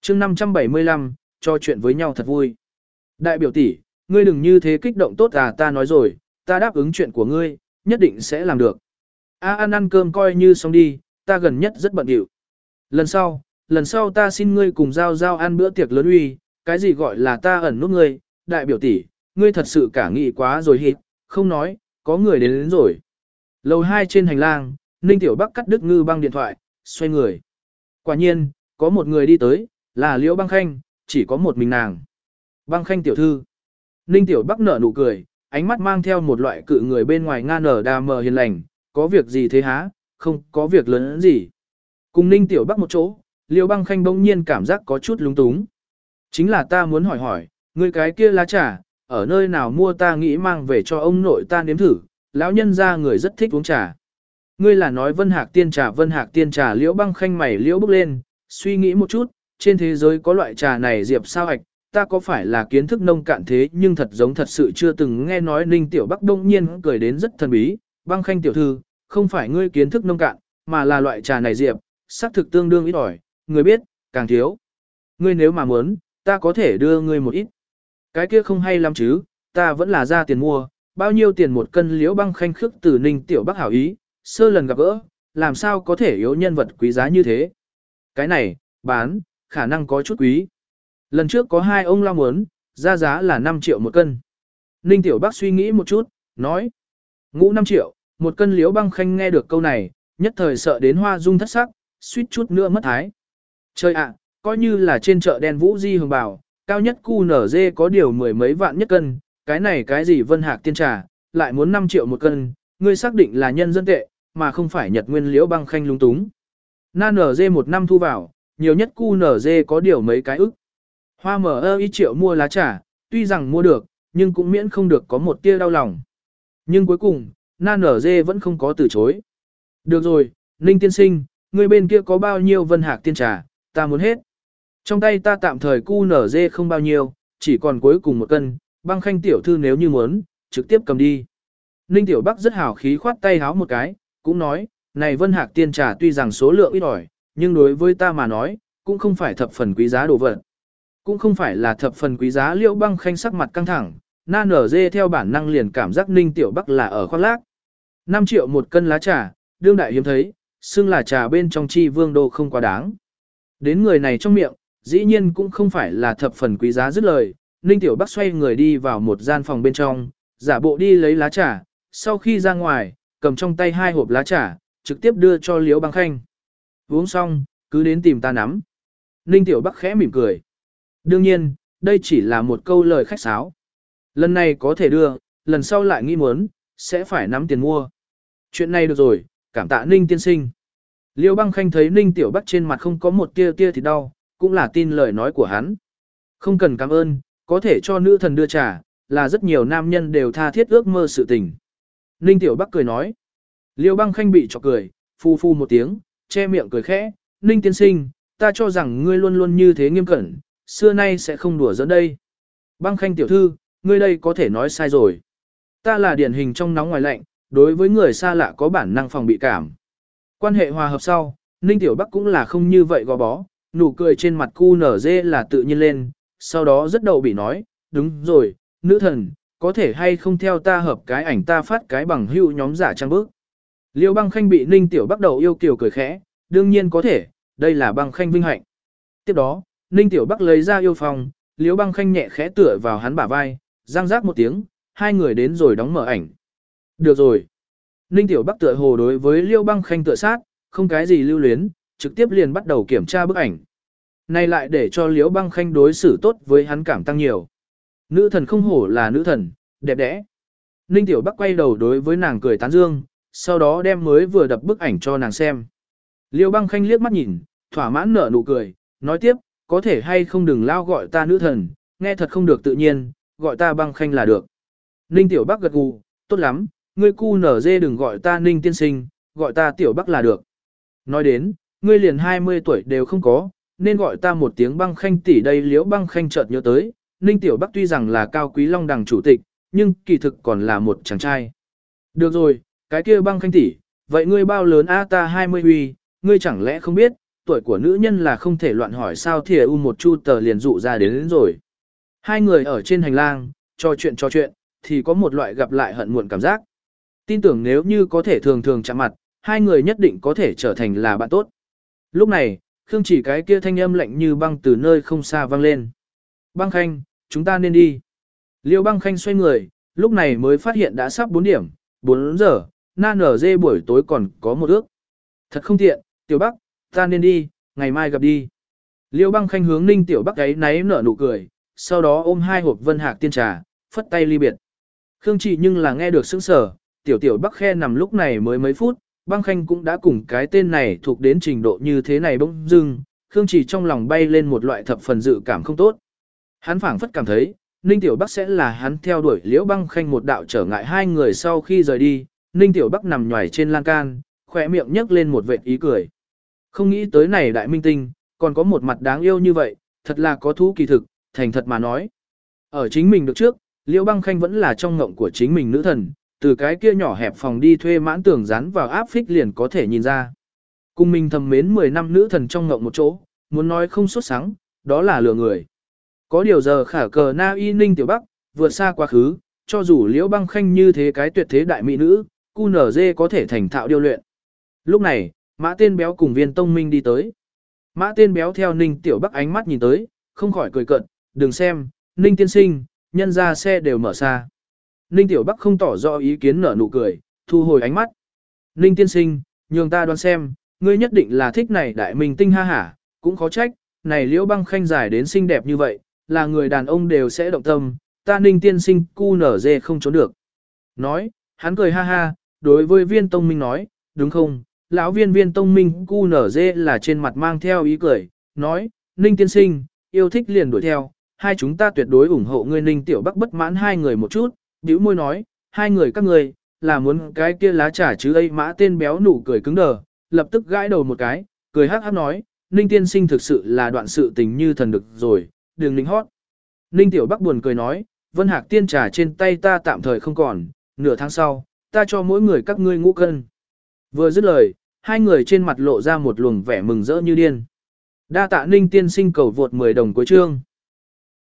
chương 575, trò chuyện với nhau thật vui. Đại biểu tỷ, ngươi đừng như thế kích động tốt à, ta nói rồi, ta đáp ứng chuyện của ngươi, nhất định sẽ làm được. Ăn cơm coi như xong đi, ta gần nhất rất bận rộn. Lần sau ta xin ngươi cùng Giao Giao ăn bữa tiệc lớn uy, cái gì gọi là ta ẩn nút ngươi, đại biểu tỷ, ngươi thật sự cả nghị quá rồi hít, không nói, có người đến rồi. Lầu 2 trên hành lang, Ninh Tiểu Bắc cắt đứt Ngư Băng điện thoại, xoay người. Quả nhiên, có một người đi tới, là Liễu Băng Khanh, chỉ có một mình nàng. Băng Khanh tiểu thư. Ninh Tiểu Bắc nở nụ cười, ánh mắt mang theo một loại cự người bên ngoài nga nở đà mờ hiền lành, có việc gì thế há, không có việc lớn gì. Cùng Ninh Tiểu Bắc một chỗ, Liễu Băng Khanh bỗng nhiên cảm giác có chút lúng túng. Chính là ta muốn hỏi, người cái kia lá trà, ở nơi nào mua, ta nghĩ mang về cho ông nội ta nếm thử, lão nhân gia người rất thích uống trà. Ngươi là nói Vân Hạc tiên trà, Liễu Băng Khanh mày liễu bước lên, suy nghĩ một chút, trên thế giới có loại trà này diệp sao ạch, ta có phải là kiến thức nông cạn thế nhưng thật giống thật sự chưa từng nghe nói. Ninh Tiểu Bắc đông nhiên cười đến rất thần bí, Băng Khanh tiểu thư, không phải ngươi kiến thức nông cạn, mà là loại trà này diệp, xác thực tương đương ít ỏi, người biết, càng thiếu. Ngươi nếu mà muốn, ta có thể đưa ngươi một ít. Cái kia không hay lắm chứ, ta vẫn là ra tiền mua, bao nhiêu tiền một cân. Liễu Băng Khanh khước từ Ninh Tiểu Bắc hảo ý, sơ lần gặp gỡ, làm sao có thể yếu nhân vật quý giá như thế. Cái này, bán, khả năng có chút quý. Lần trước có 2 ông lao muốn, ra giá là 5 triệu một cân. Ninh Tiểu Bắc suy nghĩ một chút, nói. Ngũ 5 triệu, một cân. Liễu Băng Khanh nghe được câu này, nhất thời sợ đến hoa dung thất sắc, suýt chút nữa mất thái. Trời ạ, coi như là trên chợ đen Vũ Di Hồng Bảo, cao nhất QNZ có điều 10 mấy vạn nhất cân, cái này cái gì Vân Hạc tiên trà, lại muốn 5 triệu một cân, ngươi xác định là nhân dân tệ, mà không phải Nhật nguyên. Liễu Băng Khanh lung túng. NG một năm thu vào, nhiều nhất QNZ có điều mấy cái ức. Hoa ME ít triệu mua lá trà, tuy rằng mua được, nhưng cũng miễn không được có một tia đau lòng. Nhưng cuối cùng, NG vẫn không có từ chối. Được rồi, Ninh tiên sinh, người bên kia có bao nhiêu Vân Hạc tiên trà, ta muốn hết. Trong tay ta tạm thời QNZ không bao nhiêu, chỉ còn cuối cùng một cân, Băng Khanh tiểu thư nếu như muốn, trực tiếp cầm đi. Ninh Tiểu Bắc rất hào khí khoát tay háo một cái, cũng nói, này Vân Hạc tiên trà tuy rằng số lượng ít ỏi, nhưng đối với ta mà nói, cũng không phải thập phần quý giá đồ vật. Cũng không phải là thập phần quý giá. Liễu Băng Khanh sắc mặt căng thẳng, NG theo bản năng liền cảm giác Ninh Tiểu Bắc là ở khoác lác. 5 triệu một cân lá trà, đương đại hiếm thấy, xưng là trà bên trong chi vương đô không quá đáng. Đến người này trong miệng, dĩ nhiên cũng không phải là thập phần quý giá dứt lời. Ninh Tiểu Bắc xoay người đi vào một gian phòng bên trong, giả bộ đi lấy lá trà, sau khi ra ngoài, cầm trong tay 2 hộp lá trà, trực tiếp đưa cho Liễu Băng Khanh. Uống xong, cứ đến tìm ta nắm. Ninh Tiểu Bắc khẽ mỉm cười. Đương nhiên, đây chỉ là một câu lời khách sáo. Lần này có thể đưa, lần sau lại nghĩ muốn, sẽ phải nắm tiền mua. Chuyện này được rồi, cảm tạ Ninh tiên sinh. Liễu Băng Khanh thấy Ninh Tiểu Bắc trên mặt không có một tia thì đau, cũng là tin lời nói của hắn. Không cần cảm ơn, có thể cho nữ thần đưa trà, là rất nhiều nam nhân đều tha thiết ước mơ sự tình. Ninh Tiểu Bắc cười nói. Liễu Băng Khanh bị chọc cười, phu phu một tiếng, che miệng cười khẽ. Ninh tiên sinh, ta cho rằng ngươi luôn luôn như thế nghiêm cẩn, xưa nay sẽ không đùa giỡn đây. Băng Khanh tiểu thư, ngươi đây có thể nói sai rồi. Ta là điển hình trong nóng ngoài lạnh, đối với người xa lạ có bản năng phòng bị cảm. Quan hệ hòa hợp sau, Ninh Tiểu Bắc cũng là không như vậy gò bó, nụ cười trên mặt QNZ là tự nhiên lên, sau đó rất đầu bị nói, đúng rồi, nữ thần, có thể hay không theo ta hợp cái ảnh ta phát cái bằng hữu nhóm giả trang bước. Liễu Băng Khanh bị Ninh Tiểu Bắc đầu yêu kiều cười khẽ, đương nhiên có thể, đây là Băng Khanh vinh hạnh. Tiếp đó, Ninh Tiểu Bắc lấy ra yêu phòng, Liễu Băng Khanh nhẹ khẽ tựa vào hắn bả vai, răng rác một tiếng, hai người đến rồi đóng mở ảnh. Được rồi. Ninh Tiểu Bắc tựa hồ đối với Liễu Băng Khanh tựa sát, không cái gì lưu luyến, trực tiếp liền bắt đầu kiểm tra bức ảnh. Này lại để cho Liễu Băng Khanh đối xử tốt với hắn cảm tăng nhiều. Nữ thần không hổ là nữ thần, đẹp đẽ. Ninh Tiểu Bắc quay đầu đối với nàng cười tán dương, sau đó đem mới vừa đập bức ảnh cho nàng xem. Liễu Băng Khanh liếc mắt nhìn, thỏa mãn nở nụ cười, nói tiếp, có thể hay không đừng lao gọi ta nữ thần, nghe thật không được tự nhiên, gọi ta Băng Khanh là được. Ninh Tiểu Bắc gật gù, tốt lắm, ngươi QNZ đừng gọi ta Ninh tiên sinh, gọi ta Tiểu Bắc là được. Nói đến, ngươi liền 20 tuổi đều không có, nên gọi ta một tiếng Băng Khanh tỷ đây. Liễu Băng Khanh chợt nhớ tới, Ninh Tiểu Bắc tuy rằng là cao quý long đằng chủ tịch, nhưng kỳ thực còn là một chàng trai. Được rồi, cái kia Băng Khanh tỷ, vậy ngươi bao lớn a? Ta 20 huy, ngươi chẳng lẽ không biết, tuổi của nữ nhân là không thể loạn hỏi sao thìa u một chu tờ liền dụ ra đến rồi. Hai người ở trên hành lang, trò chuyện, thì có một loại gặp lại hận muộn cảm giác. Tin tưởng nếu như có thể thường thường chạm mặt, hai người nhất định có thể trở thành là bạn tốt. Lúc này, Khương Chỉ cái kia thanh âm lạnh như băng từ nơi không xa vang lên. Băng Khanh, chúng ta nên đi. Liêu Băng Khanh xoay người, lúc này mới phát hiện đã sắp 4 điểm, 4 giờ, na nở dê buổi tối còn có một ước. Thật không tiện, Tiểu Bắc, ta nên đi, ngày mai gặp đi. Liêu Băng Khanh hướng Ninh Tiểu Bắc ấy náy nở nụ cười, sau đó ôm 2 hộp Vân Hạc tiên trà, phất tay ly biệt. Khương Chỉ nhưng là nghe được sững sờ, Tiểu Bắc khe nằm lúc này mới mấy phút, Băng Khanh cũng đã cùng cái tên này thuộc đến trình độ như thế này bỗng dưng, Khương Chỉ trong lòng bay lên một loại thập phần dự cảm không tốt. Hắn phảng phất cảm thấy, Ninh Tiểu Bắc sẽ là hắn theo đuổi Liễu Băng Khanh một đạo trở ngại hai người sau khi rời đi, Ninh Tiểu Bắc nằm nhòi trên lan can, khỏe miệng nhếch lên một vệt ý cười. Không nghĩ tới này đại minh tinh, còn có một mặt đáng yêu như vậy, thật là có thú kỳ thực, thành thật mà nói. Ở chính mình được trước, Liễu Băng Khanh vẫn là trong ngộng của chính mình nữ thần, từ cái kia nhỏ hẹp phòng đi thuê mãn tường dán vào áp phích liền có thể nhìn ra. Cùng mình thầm mến 10 năm nữ thần trong ngộng một chỗ, muốn nói không sốt sắng, đó là lừa người. Có điều giờ khả cờ na y Ninh Tiểu Bắc, vượt xa quá khứ, cho dù Liễu Băng Khanh như thế cái tuyệt thế đại mỹ nữ, QNZ có thể thành thạo điêu luyện. Lúc này, Mã Tên Béo cùng Viên Tông Minh đi tới. Mã Tên Béo theo Ninh Tiểu Bắc ánh mắt nhìn tới, không khỏi cười cợt, đừng xem, Ninh tiên sinh, nhân ra xe đều mở xa. Ninh Tiểu Bắc không tỏ rõ ý kiến nở nụ cười, thu hồi ánh mắt. Ninh tiên sinh, nhường ta đoán xem, ngươi nhất định là thích này đại minh tinh ha hả, cũng khó trách, này Liễu Băng Khanh dài đến xinh đẹp như vậy, là người đàn ông đều sẽ động tâm, ta Ninh tiên sinh QNZ không trốn được. Nói, hắn cười ha ha, đối với Viên Tông Minh nói, đúng không, lão Viên Tông Minh QNZ là trên mặt mang theo ý cười, nói, Ninh tiên sinh, yêu thích liền đuổi theo, hai chúng ta tuyệt đối ủng hộ ngươi. Ninh Tiểu Bắc bất mãn hai người một chút, bĩu môi nói, hai người các ngươi là muốn cái kia lá trà chứ ấy. Mã Tên Béo nụ cười cứng đờ, lập tức gãi đầu một cái, cười hắc hắc nói, Ninh tiên sinh thực sự là đoạn sự tình như thần được rồi, đừng lính hót. Ninh Tiểu Bắc buồn cười nói, Vân Hạc tiên trà trên tay ta tạm thời không còn, nửa tháng sau, ta cho mỗi người các ngươi ngũ cân. Vừa dứt lời, hai người trên mặt lộ ra một luồng vẻ mừng rỡ như điên. Đa tạ Ninh tiên sinh cầu vượt 10 đồng cuối chương.